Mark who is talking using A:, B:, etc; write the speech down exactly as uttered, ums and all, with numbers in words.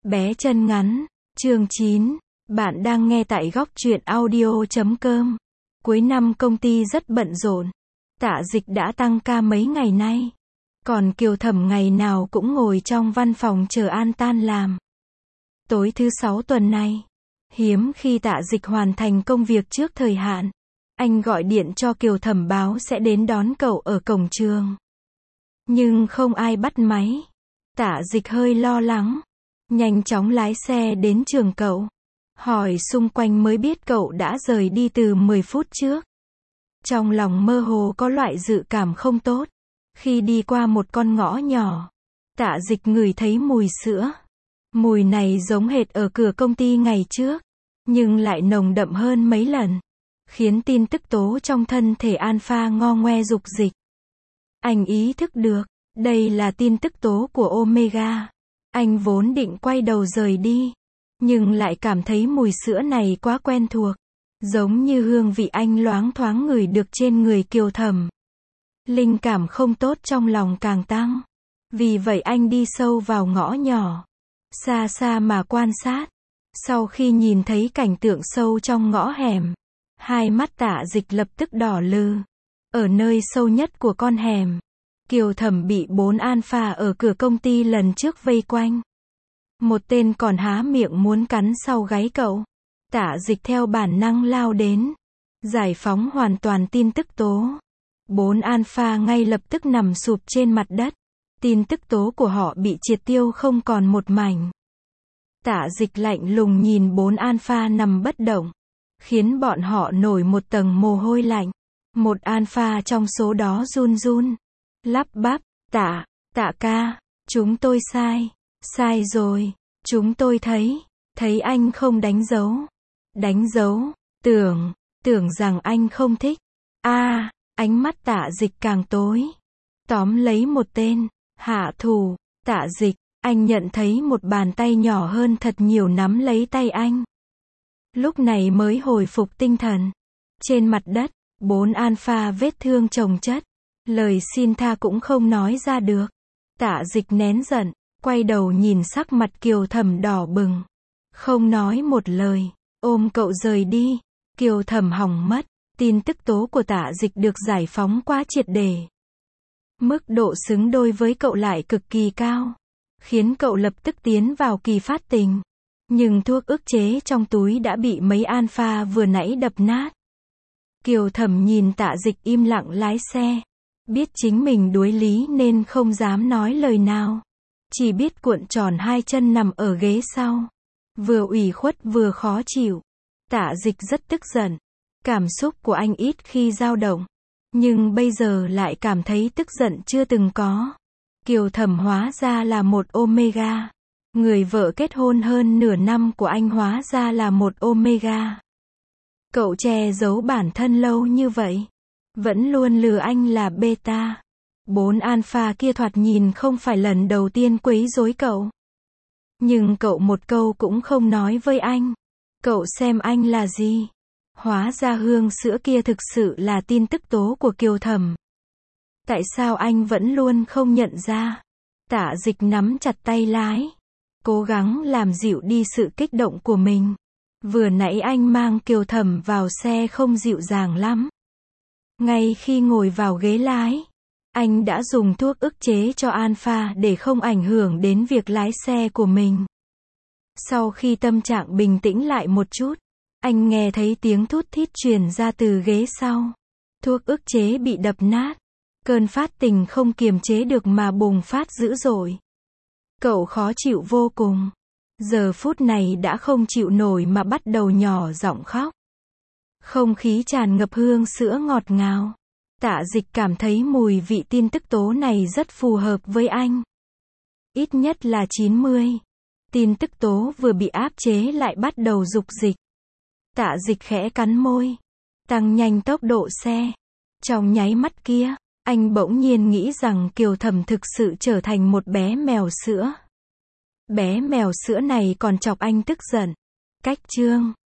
A: Bé chân ngắn, chương chín. Bạn đang nghe tại góc truyện audio chấm com. Cuối năm công ty rất bận rộn. Tạ Dịch đã tăng ca mấy ngày nay. Còn Kiều Thẩm ngày nào cũng ngồi trong văn phòng chờ An tan làm. Tối thứ sáu tuần này, hiếm khi Tạ Dịch hoàn thành công việc trước thời hạn. Anh gọi điện cho Kiều Thẩm báo sẽ đến đón cậu ở cổng trường. Nhưng không ai bắt máy. Tạ Dịch hơi lo lắng. Nhanh chóng lái xe đến trường cậu. Hỏi xung quanh mới biết cậu đã rời đi từ mười phút trước. Trong lòng mơ hồ có loại dự cảm không tốt. Khi đi qua một con ngõ nhỏ, Tạ Dịch ngửi thấy mùi sữa. Mùi này giống hệt ở cửa công ty ngày trước, nhưng lại nồng đậm hơn mấy lần, khiến tin tức tố trong thân thể Alpha ngo ngoe dục dịch. Anh ý thức được, đây là tin tức tố của Omega. Anh vốn định quay đầu rời đi, nhưng lại cảm thấy mùi sữa này quá quen thuộc, giống như hương vị anh loáng thoáng ngửi được trên người Kiều Thẩm. Linh cảm không tốt trong lòng càng tăng. Vì vậy anh đi sâu vào ngõ nhỏ, xa xa mà quan sát. Sau khi nhìn thấy cảnh tượng sâu trong ngõ hẻm, hai mắt Tạ Dịch lập tức đỏ lừ. Ở nơi sâu nhất của con hẻm, Kiều Thẩm bị bốn alpha ở cửa công ty lần trước vây quanh. Một tên còn há miệng muốn cắn sau gáy cậu. Tạ Dịch theo bản năng lao đến, giải phóng hoàn toàn tin tức tố. Bốn alpha ngay lập tức nằm sụp trên mặt đất. Tin tức tố của họ bị triệt tiêu không còn một mảnh. Tạ Dịch lạnh lùng nhìn bốn alpha nằm bất động, khiến bọn họ nổi một tầng mồ hôi lạnh. Một alpha trong số đó run run, lắp bắp, Tạ, Tạ ca, chúng tôi sai, sai rồi, chúng tôi thấy, thấy anh không đánh dấu. Đánh dấu, tưởng, tưởng rằng anh không thích. A, à, ánh mắt Tạ Dịch càng tối. Tóm lấy một tên, hạ thủ, Tạ Dịch, anh nhận thấy một bàn tay nhỏ hơn thật nhiều nắm lấy tay anh. Lúc này mới hồi phục tinh thần. Trên mặt đất, bốn alpha vết thương chồng chất. Lời xin tha cũng không nói ra được. Tạ Dịch nén giận, quay đầu nhìn sắc mặt Kiều Thẩm đỏ bừng. Không nói một lời, ôm cậu rời đi. Kiều Thẩm hỏng mất. Tin tức tố của Tạ Dịch được giải phóng quá triệt để. Mức độ xứng đôi với cậu lại cực kỳ cao, khiến cậu lập tức tiến vào kỳ phát tình. Nhưng thuốc ức chế trong túi đã bị mấy alpha vừa nãy đập nát. Kiều Thẩm nhìn Tạ Dịch im lặng lái xe. Biết chính mình đuối lý nên không dám nói lời nào. Chỉ biết cuộn tròn hai chân nằm ở ghế sau. Vừa ủy khuất vừa khó chịu. Tạ Dịch rất tức giận. Cảm xúc của anh ít khi dao động. Nhưng bây giờ lại cảm thấy tức giận chưa từng có. Kiều Thẩm hóa ra là một Omega. Người vợ kết hôn hơn nửa năm của anh hóa ra là một Omega. Cậu che giấu bản thân lâu như vậy, vẫn luôn lừa anh là beta. Bốn alpha kia thoạt nhìn không phải lần đầu tiên quấy rối cậu. Nhưng cậu một câu cũng không nói với anh. Cậu xem anh là gì? Hóa ra hương sữa kia thực sự là tin tức tố của Kiều Thẩm. Tại sao anh vẫn luôn không nhận ra? Tạ Dịch nắm chặt tay lái, cố gắng làm dịu đi sự kích động của mình. Vừa nãy anh mang Kiều Thẩm vào xe không dịu dàng lắm. Ngay khi ngồi vào ghế lái, anh đã dùng thuốc ức chế cho alpha để không ảnh hưởng đến việc lái xe của mình. Sau khi tâm trạng bình tĩnh lại một chút, anh nghe thấy tiếng thút thít truyền ra từ ghế sau. Thuốc ức chế bị đập nát. Cơn phát tình không kiềm chế được mà bùng phát dữ dội. Cậu khó chịu vô cùng. Giờ phút này đã không chịu nổi mà bắt đầu nhỏ giọng khóc. Không khí tràn ngập hương sữa ngọt ngào. Tạ Dịch cảm thấy mùi vị tin tức tố này rất phù hợp với anh. Ít nhất là chín mươi. Tin tức tố vừa bị áp chế lại bắt đầu dục dịch. Tạ Dịch khẽ cắn môi, tăng nhanh tốc độ xe. Trong nháy mắt kia, anh bỗng nhiên nghĩ rằng Kiều Thẩm thực sự trở thành một bé mèo sữa. Bé mèo sữa này còn chọc anh tức giận. Cách chương